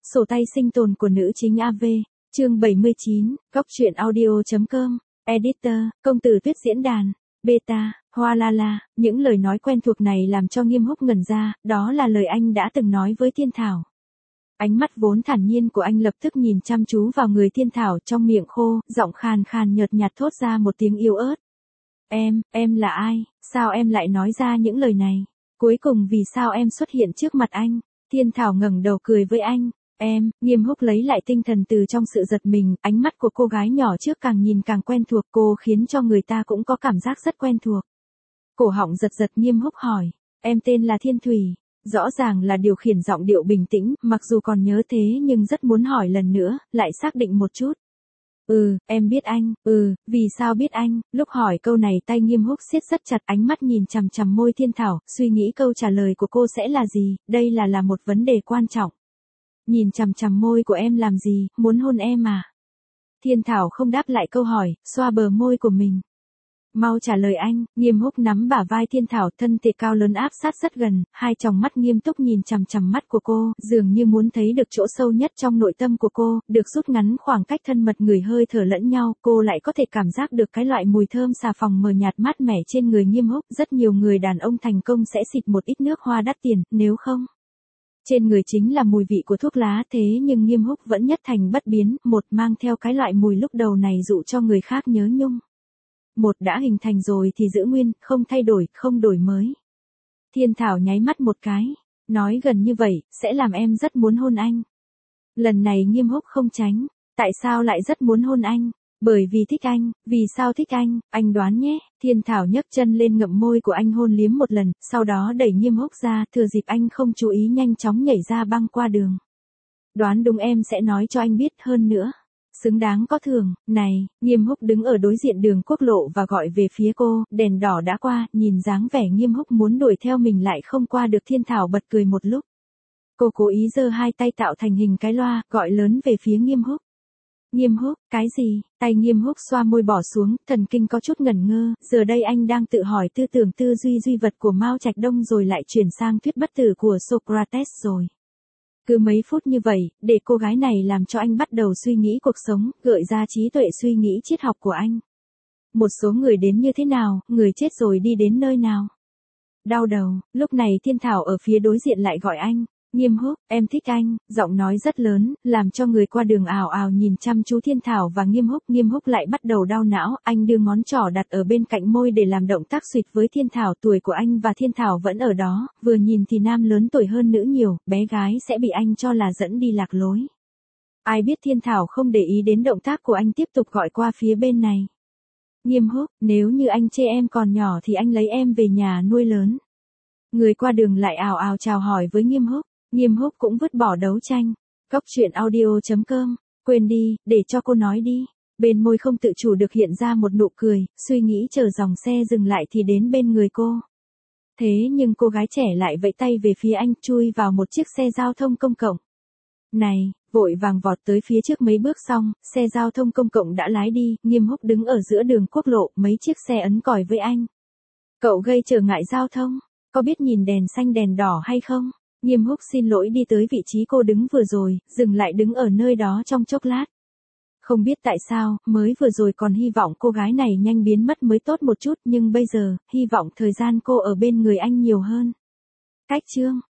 Sổ tay sinh tồn của nữ chính AV, chương 79, Góc truyện audio.com, Editor, công tử Tuyết diễn đàn, Beta, Hoa La La, những lời nói quen thuộc này làm cho Nghiêm Húc ngẩn ra, đó là lời anh đã từng nói với Thiên Thảo. Ánh mắt vốn thản nhiên của anh lập tức nhìn chăm chú vào người Thiên Thảo, trong miệng khô, giọng khàn khàn nhợt nhạt thốt ra một tiếng yếu ớt. Em là ai, sao em lại nói ra những lời này? Cuối cùng vì sao em xuất hiện trước mặt anh? Thiên Thảo ngẩng đầu cười với anh. Nghiêm Húc lấy lại tinh thần từ trong sự giật mình, ánh mắt của cô gái nhỏ trước càng nhìn càng quen thuộc, cô khiến cho người ta cũng có cảm giác rất quen thuộc. Cổ họng giật giật, Nghiêm Húc hỏi, em tên là Thiên Thủy. Rõ ràng là điều khiển giọng điệu bình tĩnh, mặc dù còn nhớ thế nhưng rất muốn hỏi lần nữa, lại xác định một chút. Em biết anh. Vì sao biết anh? Lúc hỏi câu này tay Nghiêm Húc siết rất chặt, ánh mắt nhìn chằm chằm môi Thiên Thảo, suy nghĩ câu trả lời của cô sẽ là gì, đây là một vấn đề quan trọng. Nhìn chằm chằm môi của em làm gì, muốn hôn em à? Thiên Thảo không đáp lại câu hỏi, xoa bờ môi của mình. Mau trả lời anh. Nghiêm Húc nắm bả vai Thiên Thảo, thân thể cao lớn áp sát rất gần, hai tròng mắt nghiêm túc nhìn chằm chằm mắt của cô, dường như muốn thấy được chỗ sâu nhất trong nội tâm của cô, được rút ngắn khoảng cách thân mật, người hơi thở lẫn nhau, cô lại có thể cảm giác được cái loại mùi thơm xà phòng mờ nhạt mát mẻ trên người Nghiêm Húc. Rất nhiều người đàn ông thành công sẽ xịt một ít nước hoa đắt tiền, nếu không trên người chính là mùi vị của thuốc lá, thế nhưng Nghiêm Húc vẫn nhất thành bất biến, một mang theo cái loại mùi lúc đầu này dụ cho người khác nhớ nhung. Một đã hình thành rồi thì giữ nguyên, không thay đổi, không đổi mới. Thiên Thảo nháy mắt một cái, nói gần như vậy, sẽ làm em rất muốn hôn anh. Lần này Nghiêm Húc không tránh, tại sao lại rất muốn hôn anh? Bởi vì thích anh. Vì sao thích anh đoán nhé. Thiên Thảo nhấc chân lên ngậm môi của anh hôn liếm một lần, sau đó đẩy Nghiêm Húc ra, thừa dịp anh không chú ý nhanh chóng nhảy ra băng qua đường. Đoán đúng, em sẽ nói cho anh biết, hơn nữa xứng đáng có thưởng. Này, Nghiêm Húc đứng ở đối diện đường quốc lộ và gọi về phía cô, đèn đỏ đã qua, nhìn dáng vẻ Nghiêm Húc muốn đuổi theo mình lại không qua được, Thiên Thảo bật cười một lúc. Cô cố ý giơ hai tay tạo thành hình cái loa, gọi lớn về phía Nghiêm Húc. Nghiêm Húc, cái gì? Tay Nghiêm Húc xoa môi bỏ xuống, thần kinh có chút ngẩn ngơ, giờ đây anh đang tự hỏi tư tưởng tư duy vật của Mao Trạch Đông rồi lại chuyển sang thuyết bất tử của Socrates rồi. Cứ mấy phút như vậy, để cô gái này làm cho anh bắt đầu suy nghĩ cuộc sống, gợi ra trí tuệ suy nghĩ triết học của anh. Một số người đến như thế nào, người chết rồi đi đến nơi nào? Đau đầu, lúc này Thiên Thảo ở phía đối diện lại gọi anh. Nghiêm Húc, em thích anh, giọng nói rất lớn, làm cho người qua đường ào ào nhìn chăm chú Thiên Thảo và Nghiêm Húc lại bắt đầu đau não, anh đưa ngón trỏ đặt ở bên cạnh môi để làm động tác xịt với Thiên Thảo, tuổi của anh và Thiên Thảo vẫn ở đó, vừa nhìn thì nam lớn tuổi hơn nữ nhiều, bé gái sẽ bị anh cho là dẫn đi lạc lối. Ai biết Thiên Thảo không để ý đến động tác của anh, tiếp tục gọi qua phía bên này. Nghiêm Húc, nếu như anh chê em còn nhỏ thì anh lấy em về nhà nuôi lớn. Người qua đường lại ào ào chào hỏi với Nghiêm Húc. Nghiêm Húc cũng vứt bỏ đấu tranh. Góc truyện audio.com, quên đi, để cho cô nói đi. Bên môi không tự chủ được hiện ra một nụ cười, suy nghĩ chờ dòng xe dừng lại thì đến bên người cô. Thế nhưng cô gái trẻ lại vẫy tay về phía anh, chui vào một chiếc xe giao thông công cộng. Này, vội vàng vọt tới phía trước mấy bước xong, xe giao thông công cộng đã lái đi, Nghiêm Húc đứng ở giữa đường quốc lộ, mấy chiếc xe ấn còi với anh. Cậu gây trở ngại giao thông, có biết nhìn đèn xanh đèn đỏ hay không? Nghiêm Húc xin lỗi đi tới vị trí cô đứng vừa rồi, dừng lại đứng ở nơi đó trong chốc lát. Không biết tại sao, mới vừa rồi còn hy vọng cô gái này nhanh biến mất mới tốt một chút, nhưng bây giờ, hy vọng thời gian cô ở bên người anh nhiều hơn. Cách chương